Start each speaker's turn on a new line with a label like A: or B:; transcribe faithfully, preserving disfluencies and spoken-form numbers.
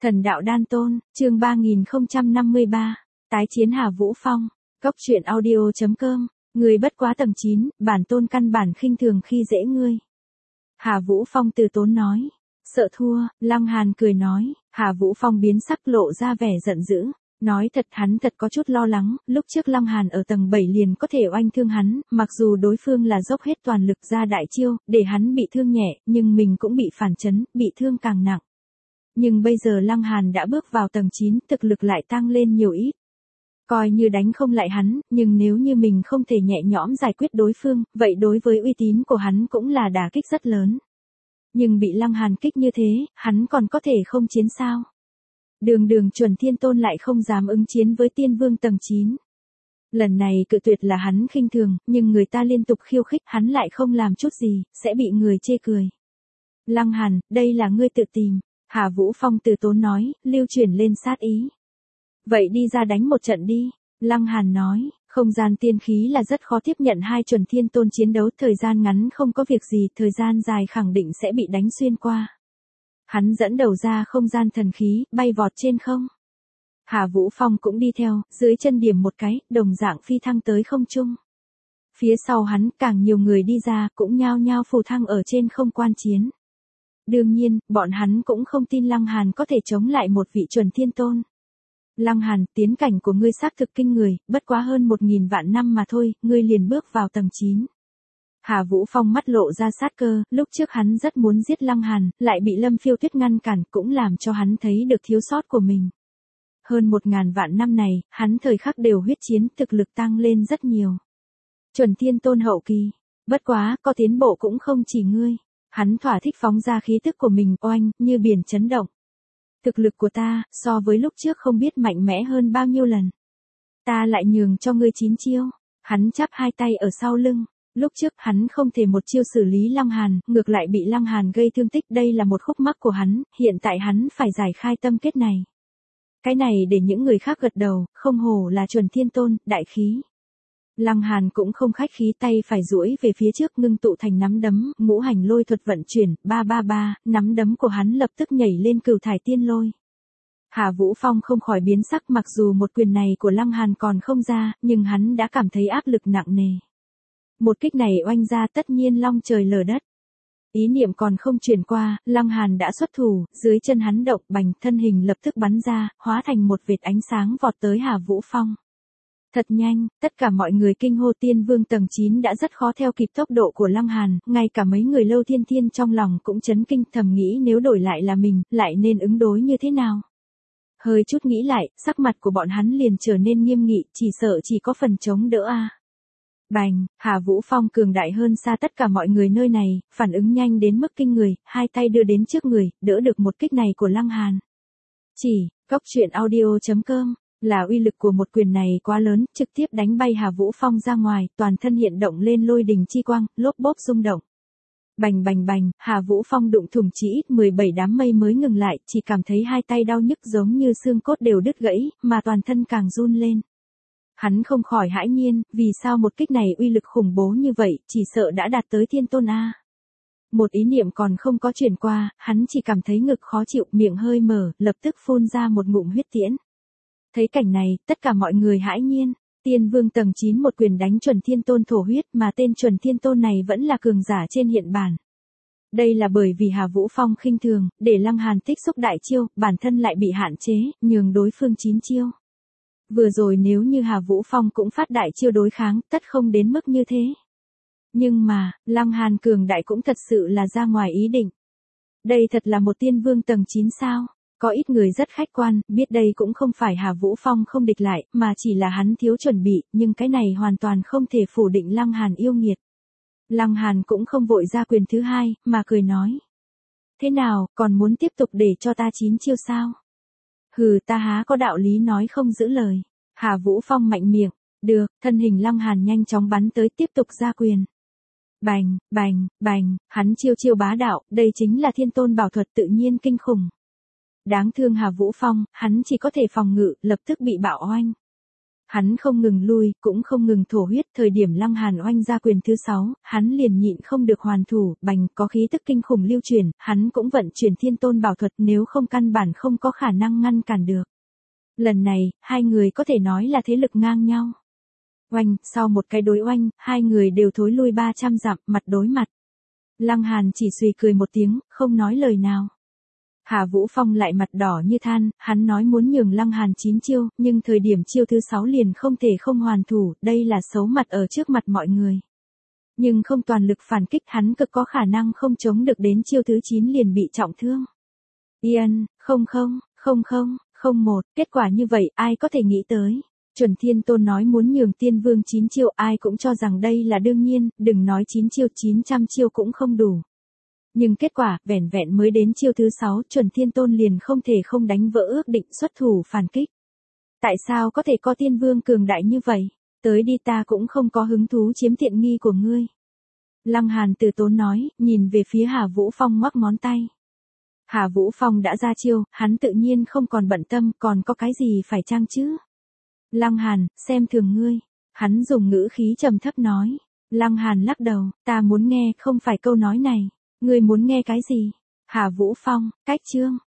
A: Thần đạo đan tôn, chương ba nghìn không trăm năm mươi ba, tái chiến Hà Vũ Phong, Cốc truyện audio chấm com, người bất quá tầng chín, bản tôn căn bản khinh thường khi dễ ngươi. Hà Vũ Phong từ tốn nói, sợ thua, Lăng Hàn cười nói, Hà Vũ Phong biến sắc lộ ra vẻ giận dữ, nói thật hắn thật có chút lo lắng, lúc trước Lăng Hàn ở tầng bảy liền có thể oanh thương hắn, mặc dù đối phương là dốc hết toàn lực ra đại chiêu, để hắn bị thương nhẹ, nhưng mình cũng bị phản chấn, bị thương càng nặng. Nhưng bây giờ Lăng Hàn đã bước vào tầng chín, thực lực lại tăng lên nhiều ít. Coi như đánh không lại hắn, nhưng nếu như mình không thể nhẹ nhõm giải quyết đối phương, vậy đối với uy tín của hắn cũng là đả kích rất lớn. Nhưng bị Lăng Hàn kích như thế, hắn còn có thể không chiến sao? Đường đường chuẩn thiên tôn lại không dám ứng chiến với tiên vương tầng chín. Lần này cự tuyệt là hắn khinh thường, nhưng người ta liên tục khiêu khích, hắn lại không làm chút gì, sẽ bị người chê cười. Lăng Hàn, đây là ngươi tự tìm. Hà Vũ Phong từ tốn nói, lưu chuyển lên sát ý. Vậy đi ra đánh một trận đi. Lăng Hàn nói, không gian tiên khí là rất khó tiếp nhận hai chuẩn thiên tôn chiến đấu, thời gian ngắn không có việc gì, thời gian dài khẳng định sẽ bị đánh xuyên qua. Hắn dẫn đầu ra không gian thần khí, bay vọt trên không. Hà Vũ Phong cũng đi theo, dưới chân điểm một cái, đồng dạng phi thăng tới không trung. Phía sau hắn, càng nhiều người đi ra, cũng nhao nhao phù thăng ở trên không quan chiến. Đương nhiên, bọn hắn cũng không tin Lăng Hàn có thể chống lại một vị chuẩn thiên tôn. Lăng Hàn, tiến cảnh của ngươi xác thực kinh người, bất quá hơn một nghìn vạn năm mà thôi, ngươi liền bước vào tầng chín. Hà Vũ Phong mắt lộ ra sát cơ, lúc trước hắn rất muốn giết Lăng Hàn, lại bị Lâm Phiêu Tuyết ngăn cản, cũng làm cho hắn thấy được thiếu sót của mình. Hơn một ngàn vạn năm này, hắn thời khắc đều huyết chiến, thực lực tăng lên rất nhiều. Chuẩn thiên tôn hậu kỳ, bất quá, có tiến bộ cũng không chỉ ngươi. Hắn thỏa thích phóng ra khí tức của mình, oanh, như biển chấn động. Thực lực của ta, so với lúc trước không biết mạnh mẽ hơn bao nhiêu lần. Ta lại nhường cho ngươi chín chiêu. Hắn chắp hai tay ở sau lưng. Lúc trước hắn không thể một chiêu xử lý Lăng Hàn, ngược lại bị Lăng Hàn gây thương tích. Đây là một khúc mắc của hắn, hiện tại hắn phải giải khai tâm kết này. Cái này để những người khác gật đầu, không hổ là chuẩn thiên tôn, đại khí. Lăng Hàn cũng không khách khí, tay phải duỗi về phía trước ngưng tụ thành nắm đấm, ngũ hành lôi thuật vận chuyển, ba ba ba, nắm đấm của hắn lập tức nhảy lên cửu thải tiên lôi. Hà Vũ Phong không khỏi biến sắc, mặc dù một quyền này của Lăng Hàn còn không ra, nhưng hắn đã cảm thấy áp lực nặng nề. Một kích này oanh ra tất nhiên long trời lở đất. Ý niệm còn không chuyển qua, Lăng Hàn đã xuất thủ, dưới chân hắn động, bành, thân hình lập tức bắn ra, hóa thành một vệt ánh sáng vọt tới Hà Vũ Phong. Thật nhanh, tất cả mọi người kinh hô, tiên vương tầng chín đã rất khó theo kịp tốc độ của Lăng Hàn, ngay cả mấy người Lâu Thiên Thiên trong lòng cũng chấn kinh, thầm nghĩ nếu đổi lại là mình, lại nên ứng đối như thế nào. Hơi chút nghĩ lại, sắc mặt của bọn hắn liền trở nên nghiêm nghị, chỉ sợ chỉ có phần chống đỡ a. À. Bành, Hà Vũ Phong cường đại hơn xa tất cả mọi người nơi này, phản ứng nhanh đến mức kinh người, hai tay đưa đến trước người, đỡ được một kích này của Lăng Hàn. Chỉ, Cốc truyện audio chấm com. Là uy lực của một quyền này quá lớn, trực tiếp đánh bay Hà Vũ Phong ra ngoài, toàn thân hiện động lên lôi đình chi quang, lốp bốp rung động. Bành bành bành, Hà Vũ Phong đụng thủng chỉ ít mười bảy đám mây mới ngừng lại, chỉ cảm thấy hai tay đau nhức giống như xương cốt đều đứt gãy, mà toàn thân càng run lên. Hắn không khỏi hãi nhiên, vì sao một kích này uy lực khủng bố như vậy, chỉ sợ đã đạt tới thiên tôn a. Một ý niệm còn không có chuyển qua, hắn chỉ cảm thấy ngực khó chịu, miệng hơi mở, lập tức phun ra một ngụm huyết tiễn. Thấy cảnh này, tất cả mọi người hãi nhiên, tiên vương tầng chín một quyền đánh chuẩn thiên tôn thổ huyết, mà tên chuẩn thiên tôn này vẫn là cường giả trên hiện bản. Đây là bởi vì Hà Vũ Phong khinh thường, để Lăng Hàn tích xúc đại chiêu, bản thân lại bị hạn chế, nhường đối phương chín chiêu. Vừa rồi nếu như Hà Vũ Phong cũng phát đại chiêu đối kháng, tất không đến mức như thế. Nhưng mà, Lăng Hàn cường đại cũng thật sự là ra ngoài ý định. Đây thật là một tiên vương tầng chín sao? Có ít người rất khách quan, biết đây cũng không phải Hà Vũ Phong không địch lại, mà chỉ là hắn thiếu chuẩn bị, nhưng cái này hoàn toàn không thể phủ định Lăng Hàn yêu nghiệt. Lăng Hàn cũng không vội ra quyền thứ hai, mà cười nói. Thế nào, còn muốn tiếp tục để cho ta chín chiêu sao? Hừ, ta há có đạo lý nói không giữ lời. Hà Vũ Phong mạnh miệng, được, thân hình Lăng Hàn nhanh chóng bắn tới, tiếp tục ra quyền. Bành, bành, bành, hắn chiêu chiêu bá đạo, đây chính là thiên tôn bảo thuật tự nhiên kinh khủng. Đáng thương Hà Vũ Phong, hắn chỉ có thể phòng ngự, lập tức bị bạo oanh. Hắn không ngừng lui, cũng không ngừng thổ huyết, thời điểm Lăng Hàn oanh ra quyền thứ sáu, hắn liền nhịn không được hoàn thủ, bành, có khí tức kinh khủng lưu truyền, hắn cũng vận chuyển thiên tôn bảo thuật, nếu không căn bản không có khả năng ngăn cản được. Lần này, hai người có thể nói là thế lực ngang nhau. Oanh, sau một cái đối oanh, hai người đều thối lui ba trăm dặm, mặt đối mặt. Lăng Hàn chỉ suy cười một tiếng, không nói lời nào. Hà Vũ Phong lại mặt đỏ như than, hắn nói muốn nhường Lăng Hàn chín chiêu, nhưng thời điểm chiêu thứ sáu liền không thể không hoàn thủ, đây là xấu mặt ở trước mặt mọi người. Nhưng không toàn lực phản kích, hắn cực có khả năng không chống được đến chiêu thứ chín liền bị trọng thương. Yên, không không, không không, không một, kết quả như vậy ai có thể nghĩ tới. Chuẩn Thiên Tôn nói muốn nhường Tiên Vương chín chiêu, ai cũng cho rằng đây là đương nhiên, đừng nói chín chiêu, chín trăm chiêu cũng không đủ. Nhưng kết quả, vẻn vẹn mới đến chiêu thứ sáu, Chuẩn Thiên Tôn liền không thể không đánh vỡ ước định xuất thủ phản kích. Tại sao có thể có Tiên Vương cường đại như vậy? Tới đi, ta cũng không có hứng thú chiếm tiện nghi của ngươi. Lăng Hàn từ tốn nói, nhìn về phía Hà Vũ Phong ngoắc ngón tay. Hà Vũ Phong đã ra chiêu, hắn tự nhiên không còn bận tâm, còn có cái gì phải trang chứ? Lăng Hàn, xem thường ngươi. Hắn dùng ngữ khí trầm thấp nói. Lăng Hàn lắc đầu, ta muốn nghe không phải câu nói này. Ngươi muốn nghe cái gì? Hà Vũ Phong, cách chương.